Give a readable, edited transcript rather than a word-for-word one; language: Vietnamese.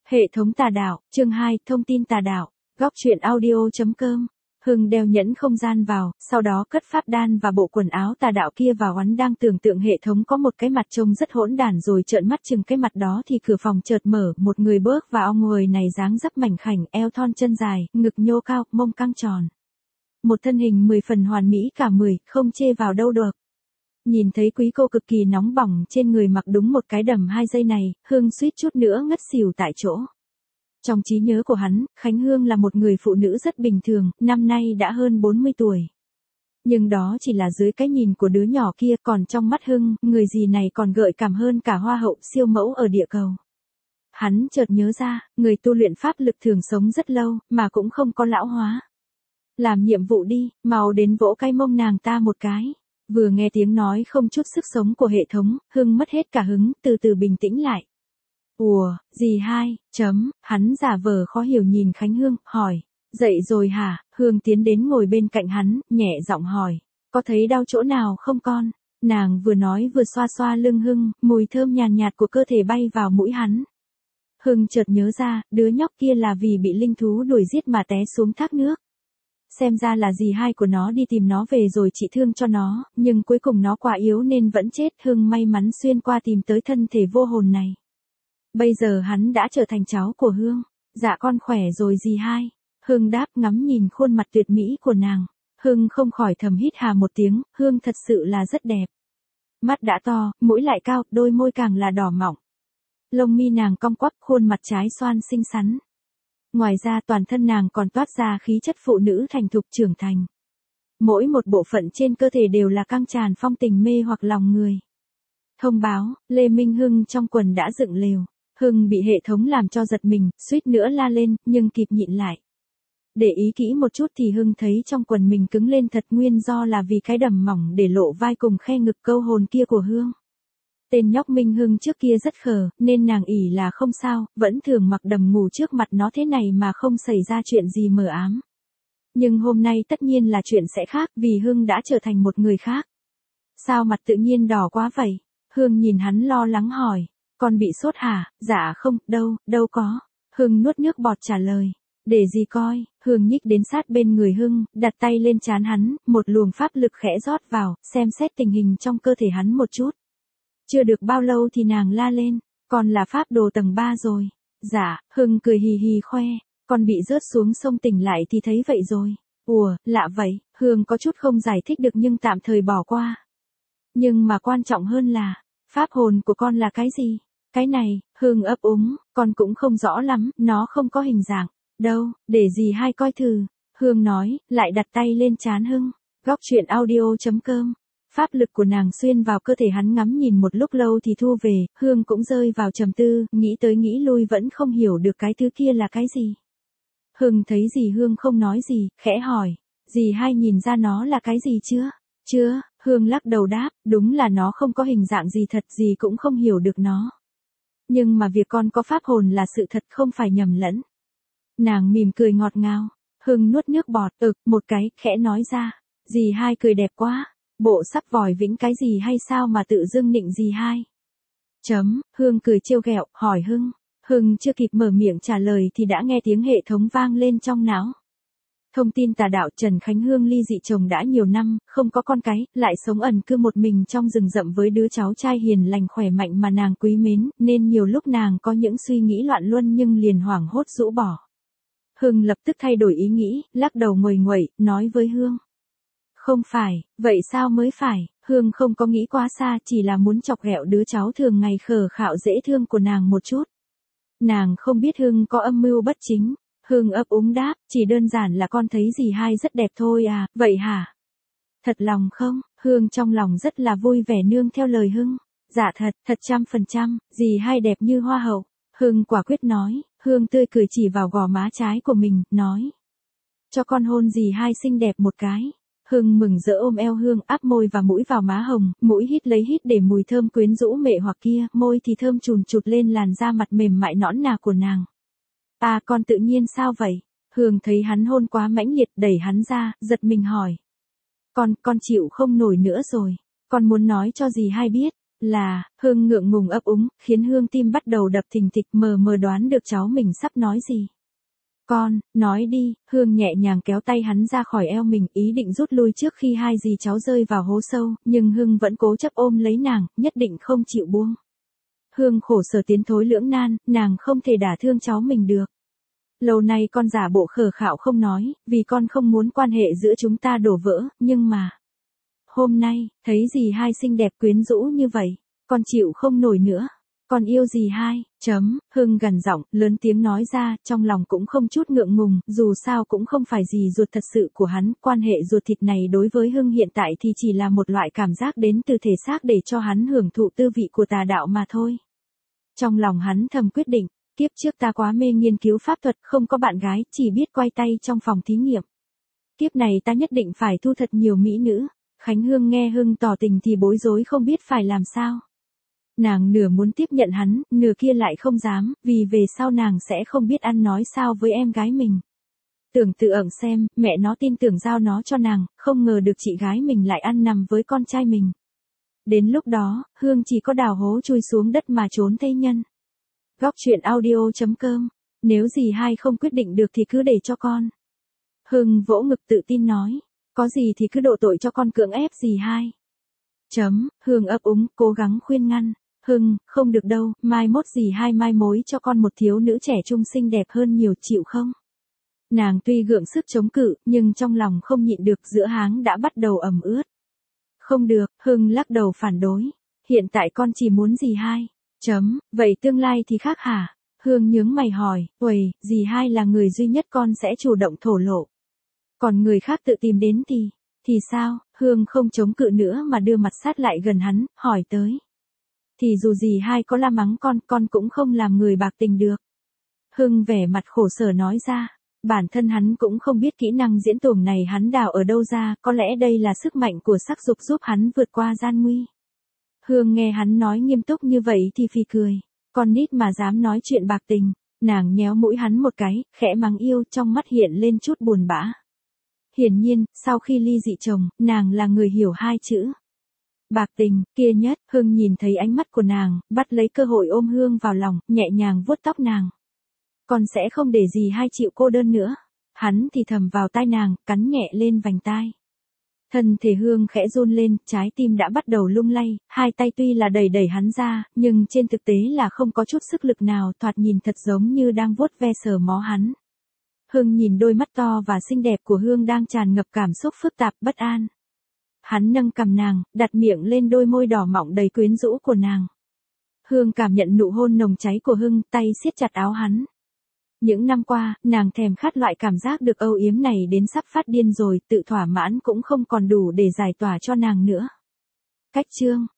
Hệ thống tà đạo, chương 2, thông tin tà đạo, góc truyện audio.com. Hưng đeo nhẫn không gian vào, sau đó cất pháp đan và bộ quần áo tà đạo kia vào. Hắn đang tưởng tượng hệ thống có một cái mặt trông rất hỗn đản rồi trợn mắt chừng cái mặt đó thì cửa phòng chợt mở, một người bước vào. Người này dáng dấp mảnh khảnh, eo thon chân dài, ngực nhô cao, mông căng tròn. Một thân hình 10 phần hoàn mỹ cả 10, không chê vào đâu được. Nhìn thấy quý cô cực kỳ nóng bỏng trên người mặc đúng một cái đầm 2 giây này, Hưng suýt chút nữa ngất xỉu tại chỗ. Trong trí nhớ của hắn, Khánh Hương là một người phụ nữ rất bình thường, năm nay đã hơn 40 tuổi. Nhưng đó chỉ là dưới cái nhìn của đứa nhỏ kia, còn trong mắt Hưng, người gì này còn gợi cảm hơn cả hoa hậu siêu mẫu ở địa cầu. Hắn chợt nhớ ra, người tu luyện pháp lực thường sống rất lâu, mà cũng không có lão hóa. Làm nhiệm vụ đi, mau đến vỗ cái mông nàng ta một cái. Vừa nghe tiếng nói không chút sức sống của hệ thống, Hưng mất hết cả hứng, từ từ bình tĩnh lại. Ủa, gì hai, hắn giả vờ khó hiểu nhìn Khánh Hương, hỏi. Dậy rồi hả? Hương tiến đến ngồi bên cạnh hắn, nhẹ giọng hỏi. Có thấy đau chỗ nào không con? Nàng vừa nói vừa xoa xoa lưng Hưng, mùi thơm nhàn nhạt của cơ thể bay vào mũi hắn. Hưng chợt nhớ ra, đứa nhóc kia là vì bị linh thú đuổi giết mà té xuống thác nước. Xem ra là dì hai của nó đi tìm nó về rồi trị thương cho nó, nhưng cuối cùng nó quá yếu nên vẫn chết. Hưng may mắn xuyên qua tìm tới thân thể vô hồn này. Bây giờ hắn đã trở thành cháu của Hương. Dạ con khỏe rồi dì hai. Hưng đáp ngắm nhìn khuôn mặt tuyệt mỹ của nàng. Hưng không khỏi thầm hít hà một tiếng, Hương thật sự là rất đẹp. Mắt đã to, mũi lại cao, đôi môi càng là đỏ mọng. Lông mi nàng cong quắp, khuôn mặt trái xoan xinh xắn. Ngoài ra toàn thân nàng còn toát ra khí chất phụ nữ thành thục trưởng thành. Mỗi một bộ phận trên cơ thể đều là căng tràn phong tình mê hoặc lòng người. Thông báo, Lê Minh Hưng trong quần đã dựng lều. Hưng bị hệ thống làm cho giật mình, suýt nữa la lên, nhưng kịp nhịn lại. Để ý kỹ một chút thì Hưng thấy trong quần mình cứng lên thật, nguyên do là vì cái đầm mỏng để lộ vai cùng khe ngực câu hồn kia của Hương. Tên nhóc Minh Hưng trước kia rất khờ, nên nàng ỷ là không sao, vẫn thường mặc đầm ngủ trước mặt nó thế này mà không xảy ra chuyện gì mờ ám. Nhưng hôm nay tất nhiên là chuyện sẽ khác, vì Hưng đã trở thành một người khác. Sao mặt tự nhiên đỏ quá vậy? Hương nhìn hắn lo lắng hỏi. Con bị sốt hả? Dạ không, đâu có. Hưng nuốt nước bọt trả lời. Để gì coi? Hương nhích đến sát bên người Hưng, đặt tay lên trán hắn, một luồng pháp lực khẽ rót vào, xem xét tình hình trong cơ thể hắn một chút. Chưa được bao lâu thì nàng la lên, con là pháp đồ tầng 3 rồi. Dạ, Hưng cười hì hì khoe, con bị rớt xuống sông tỉnh lại thì thấy vậy rồi. Ủa, lạ vậy, Hương có chút không giải thích được nhưng tạm thời bỏ qua. Nhưng mà quan trọng hơn là, pháp hồn của con là cái gì? Cái này, Hương ấp úng, con cũng không rõ lắm, nó không có hình dạng. Đâu, để dì hai coi thử. Hương nói, lại đặt tay lên trán Hưng. Góc truyện audio.com. Pháp lực của nàng xuyên vào cơ thể hắn, ngắm nhìn một lúc lâu thì thu về. Hương cũng rơi vào trầm tư, nghĩ tới nghĩ lui vẫn không hiểu được cái thứ kia là cái gì. Hưng thấy dì Hương không nói gì, khẽ hỏi. Dì hai nhìn ra nó là cái gì chưa? Chưa, Hương lắc đầu đáp, đúng là nó không có hình dạng gì thật, dì cũng không hiểu được nó. Nhưng mà việc con có pháp hồn là sự thật, không phải nhầm lẫn. Nàng mỉm cười ngọt ngào. Hưng nuốt nước bọt, một cái, khẽ nói ra. Dì hai cười đẹp quá. Bộ sắc vòi vĩnh cái gì hay sao mà tự dưng nịnh dì hai? Hương cười trêu ghẹo, hỏi Hưng. Hưng chưa kịp mở miệng trả lời thì đã nghe tiếng hệ thống vang lên trong não. Thông tin tà đạo. Trần Khánh Hương ly dị chồng đã nhiều năm, không có con cái, lại sống ẩn cư một mình trong rừng rậm với đứa cháu trai hiền lành khỏe mạnh mà nàng quý mến, nên nhiều lúc nàng có những suy nghĩ loạn luân nhưng liền hoảng hốt rũ bỏ. Hưng lập tức thay đổi ý nghĩ, lắc đầu nguầy nguậy, nói với Hương. Không phải, vậy sao mới phải? Hương không có nghĩ quá xa, chỉ là muốn chọc ghẹo đứa cháu thường ngày khờ khạo dễ thương của nàng một chút. Nàng không biết Hưng có âm mưu bất chính. Hưng ấp úng đáp, chỉ đơn giản là con thấy dì hai rất đẹp thôi à, vậy hả? Thật lòng không? Hương trong lòng rất là vui vẻ nương theo lời Hưng. Dạ thật, 100%, dì hai đẹp như hoa hậu. Hưng quả quyết nói. Hương tươi cười chỉ vào gò má trái của mình, nói. Cho con hôn dì hai xinh đẹp một cái. Hưng mừng rỡ ôm eo Hương, áp môi và mũi vào má hồng, mũi hít lấy hít để mùi thơm quyến rũ mệ hoặc kia, môi thì thơm chùn chụt lên làn da mặt mềm mại nõn nà của nàng. À con tự nhiên sao vậy? Hương thấy hắn hôn quá mãnh liệt, đẩy hắn ra, giật mình hỏi. Con chịu không nổi nữa rồi. Con muốn nói cho dì hai biết. Hương ngượng ngùng ấp úng, khiến Hương tim bắt đầu đập thình thịch, mờ mờ đoán được cháu mình sắp nói gì. Con, nói đi. Hương nhẹ nhàng kéo tay hắn ra khỏi eo mình, ý định rút lui trước khi hai dì cháu rơi vào hố sâu, nhưng Hương vẫn cố chấp ôm lấy nàng, nhất định không chịu buông. Hương khổ sở tiến thối lưỡng nan, nàng không thể đả thương cháu mình được. Lâu nay con giả bộ khờ khạo không nói, vì con không muốn quan hệ giữa chúng ta đổ vỡ, nhưng mà hôm nay, thấy dì hai xinh đẹp quyến rũ như vậy, con chịu không nổi nữa. Con yêu dì hai. Hương gần giọng, lớn tiếng nói ra, trong lòng cũng không chút ngượng ngùng, dù sao cũng không phải dì ruột thật sự của hắn, quan hệ ruột thịt này đối với Hương hiện tại thì chỉ là một loại cảm giác đến từ thể xác để cho hắn hưởng thụ tư vị của tà đạo mà thôi. Trong lòng hắn thầm quyết định, kiếp trước ta quá mê nghiên cứu pháp thuật, không có bạn gái, chỉ biết quay tay trong phòng thí nghiệm. Kiếp này ta nhất định phải thu thật nhiều mỹ nữ. Khánh Hương nghe Hưng tỏ tình thì bối rối không biết phải làm sao. Nàng nửa muốn tiếp nhận hắn, nửa kia lại không dám, vì về sau nàng sẽ không biết ăn nói sao với em gái mình. Tưởng tự ẩn xem, mẹ nó tin tưởng giao nó cho nàng, không ngờ được chị gái mình lại ăn nằm với con trai mình. Đến lúc đó, Hương chỉ có đào hố chui xuống đất mà trốn thế nhân. Góc truyện audio.com. Nếu dì hai không quyết định được thì cứ để cho con. Hưng vỗ ngực tự tin nói. Có gì thì cứ độ tội cho con, cưỡng ép dì hai. Hương ấp úng, cố gắng khuyên ngăn. Hưng, không được đâu, mai mốt dì hai mai mối cho con một thiếu nữ trẻ trung xinh đẹp hơn nhiều, chịu không? Nàng tuy gượng sức chống cự, nhưng trong lòng không nhịn được, giữa háng đã bắt đầu ẩm ướt. Không được, Hưng lắc đầu phản đối. Hiện tại con chỉ muốn dì hai. Vậy tương lai thì khác hả? Hương nhướng mày hỏi, uầy, dì hai là người duy nhất con sẽ chủ động thổ lộ. Còn người khác tự tìm đến thì sao? Hương không chống cự nữa mà đưa mặt sát lại gần hắn, hỏi tới. Thì dù dì hai có la mắng con cũng không làm người bạc tình được. Hưng vẻ mặt khổ sở nói ra, bản thân hắn cũng không biết kỹ năng diễn tuồng này hắn đào ở đâu ra, có lẽ đây là sức mạnh của sắc dục giúp hắn vượt qua gian nguy. Hương nghe hắn nói nghiêm túc như vậy thì phì cười, con nít mà dám nói chuyện bạc tình. Nàng nhéo mũi hắn một cái, khẽ mắng yêu, trong mắt hiện lên chút buồn bã. Hiển nhiên, sau khi ly dị chồng, nàng là người hiểu hai chữ bạc tình kia nhất. Hưng nhìn thấy ánh mắt của nàng, bắt lấy cơ hội ôm Hương vào lòng, nhẹ nhàng vuốt tóc nàng. Con sẽ không để dì hai chịu cô đơn nữa. Hắn thì thầm vào tai nàng, cắn nhẹ lên vành tai. Thân thể Hương khẽ run lên, trái tim đã bắt đầu lung lay, hai tay tuy là đẩy hắn ra, nhưng trên thực tế là không có chút sức lực nào, thoạt nhìn thật giống như đang vuốt ve sờ mó hắn. Hưng nhìn đôi mắt to và xinh đẹp của Hương đang tràn ngập cảm xúc phức tạp, bất an. Hắn nâng cằm nàng, đặt miệng lên đôi môi đỏ mọng đầy quyến rũ của nàng. Hương cảm nhận nụ hôn nồng cháy của Hưng, tay siết chặt áo hắn. Những năm qua, nàng thèm khát loại cảm giác được âu yếm này đến sắp phát điên rồi, tự thỏa mãn cũng không còn đủ để giải tỏa cho nàng nữa. Cách chương